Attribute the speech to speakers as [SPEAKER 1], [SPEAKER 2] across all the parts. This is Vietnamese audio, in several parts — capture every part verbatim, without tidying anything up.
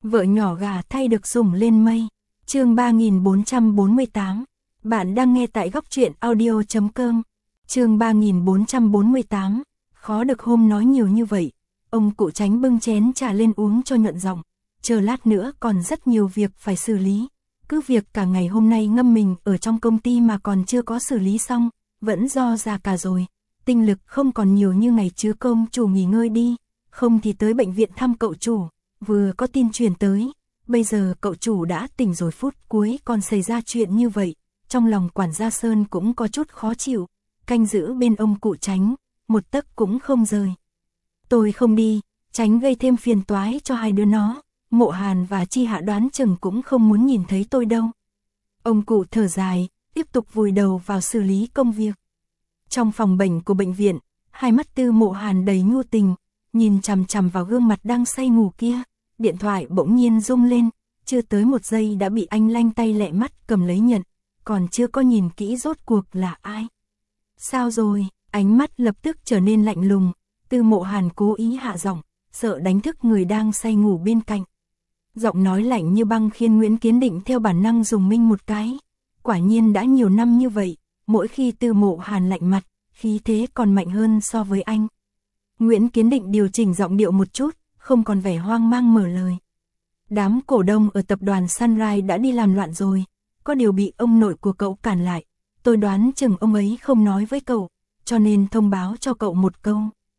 [SPEAKER 1] Vợ nhỏ gà thay được sủng lên mây. Chương ba nghìn bốn trăm bốn mươi tám. Bạn đang nghe tại góc truyện audio chấm com. Chương ba nghìn bốn trăm bốn mươi tám. Khó được hôm nói nhiều như vậy. Ông cụ Tránh bưng chén trà lên uống cho nhuận giọng. Chờ lát nữa còn rất nhiều việc phải xử lý. Cứ việc cả ngày hôm nay ngâm mình ở trong công ty mà còn chưa có xử lý xong, vẫn do già cả rồi. Tinh lực không còn nhiều như ngày trước. Công chủ nghỉ ngơi đi, không thì tới bệnh viện thăm cậu chủ. Vừa có tin truyền tới, bây giờ cậu chủ đã tỉnh rồi, phút cuối còn xảy ra chuyện như vậy. Trong lòng quản gia Sơn cũng có chút khó chịu, canh giữ bên ông cụ Tránh, một tấc cũng không rời. Tôi không đi, tránh gây thêm phiền toái cho hai đứa nó. Mộ Hàn và Chi Hạ đoán chừng cũng không muốn nhìn thấy tôi đâu. Ông cụ thở dài, tiếp tục vùi đầu vào xử lý công việc. Trong phòng bệnh của bệnh viện, hai mắt Tư Mộ Hàn đầy nhu tình, nhìn chằm chằm vào gương mặt đang say ngủ kia. Điện thoại bỗng nhiên rung lên, chưa tới một giây đã bị anh lanh tay lẹ mắt cầm lấy nhận, còn chưa có nhìn kỹ rốt cuộc là ai. Sao rồi? Ánh mắt lập tức trở nên lạnh lùng. Tư Mộ Hàn cố ý hạ giọng, sợ đánh thức người đang say ngủ bên cạnh. Giọng nói lạnh như băng khiến Nguyễn Kiến Định theo bản năng dùng mình một cái. Quả nhiên đã nhiều năm như vậy, mỗi khi Tư Mộ Hàn lạnh mặt, khí thế còn mạnh hơn so với anh. Nguyễn Kiến Định điều chỉnh giọng điệu một chút, không còn vẻ hoang mang mở lời. Đám cổ đông ở tập đoàn Sunrise đã đi làm loạn rồi, có điều bị ông nội của cậu cản lại. Tôi đoán chừng ông ấy không nói với cậu, cho nên thông báo cho cậu một câu.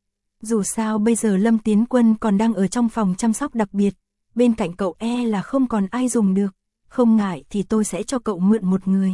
[SPEAKER 1] Dù sao bây giờ Lâm Tiến Quân còn đang ở trong phòng chăm sóc đặc biệt, bên cạnh cậu e là không còn ai dùng được, không ngại thì tôi sẽ cho cậu mượn một người.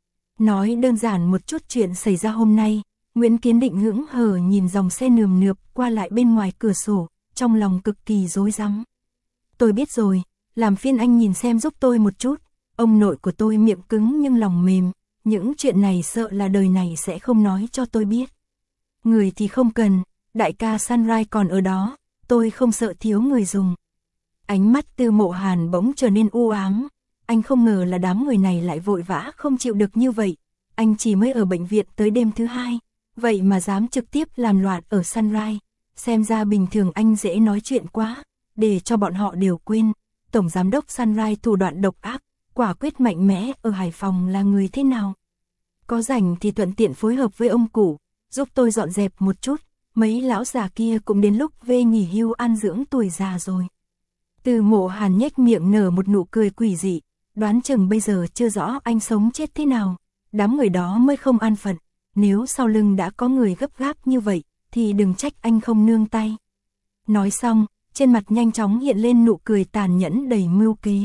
[SPEAKER 1] Nói đơn giản một chút chuyện xảy ra hôm nay, Nguyễn Kiến Định hững hờ nhìn dòng xe nườm nượp qua lại bên ngoài cửa sổ, trong lòng cực kỳ rối rắm. Tôi biết rồi, làm phiền anh nhìn xem giúp tôi một chút, ông nội của tôi miệng cứng nhưng lòng mềm, những chuyện này sợ là đời này sẽ không nói cho tôi biết. Người thì không cần, đại ca Sunrise còn ở đó, tôi không sợ thiếu người dùng. Ánh mắt Tư Mộ Hàn bỗng trở nên u ám, anh không ngờ là đám người này lại vội vã không chịu được như vậy. Anh chỉ mới ở bệnh viện tới đêm thứ hai, vậy mà dám trực tiếp làm loạn ở Sunrise. Xem ra bình thường anh dễ nói chuyện quá, để cho bọn họ đều quên. Tổng giám đốc Sunrise thủ đoạn độc ác, quả quyết mạnh mẽ ở Hải Phòng là người thế nào. Có rảnh thì thuận tiện phối hợp với ông cụ, giúp tôi dọn dẹp một chút, mấy lão già kia cũng đến lúc về nghỉ hưu an dưỡng tuổi già rồi. Từ Mộ Hàn nhếch miệng nở một nụ cười quỷ dị, đoán chừng bây giờ chưa rõ anh sống chết thế nào, đám người đó mới không an phận, nếu sau lưng đã có người gấp gáp như vậy, thì đừng trách anh không nương tay. Nói xong, trên mặt nhanh chóng hiện lên nụ cười tàn nhẫn đầy mưu kế.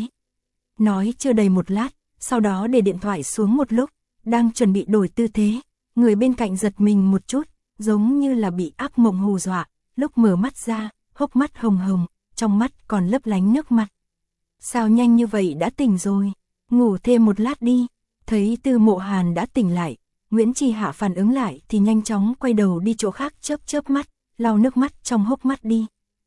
[SPEAKER 1] Nói chưa đầy một lát, sau đó để điện thoại xuống một lúc, đang chuẩn bị đổi tư thế, người bên cạnh giật mình một chút, giống như là bị ác mộng hù dọa, lúc mở mắt ra, hốc mắt hồng hồng, trong mắt còn lấp lánh nước mắt. Sao nhanh như vậy đã tỉnh rồi, ngủ thêm một lát đi. Thấy Tư Mộ Hàn đã tỉnh lại, Nguyễn Chi Hạ phản ứng lại thì nhanh chóng quay đầu đi chỗ khác, chớp chớp mắt, lau nước mắt trong hốc mắt đi.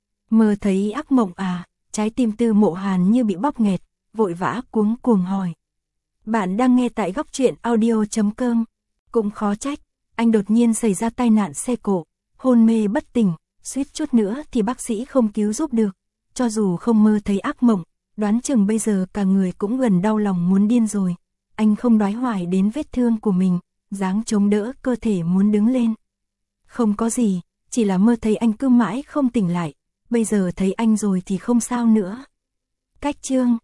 [SPEAKER 1] Mơ thấy ác mộng à? Trái tim Tư Mộ Hàn như bị bóp nghẹt, vội vã cuống cuồng hỏi. Bạn đang nghe tại góc truyện audio chấm com. Cũng khó trách, anh đột nhiên xảy ra tai nạn xe cộ, hôn mê bất tỉnh, suýt chút nữa thì bác sĩ không cứu giúp được. Cho dù không mơ thấy ác mộng, đoán chừng bây giờ cả người cũng gần đau lòng muốn điên rồi. Anh không đoái hoài đến vết thương của mình, dáng chống đỡ cơ thể muốn đứng lên. Không có gì, chỉ là mơ thấy anh cứ mãi không tỉnh lại, bây giờ thấy anh rồi thì không sao nữa. Cách chương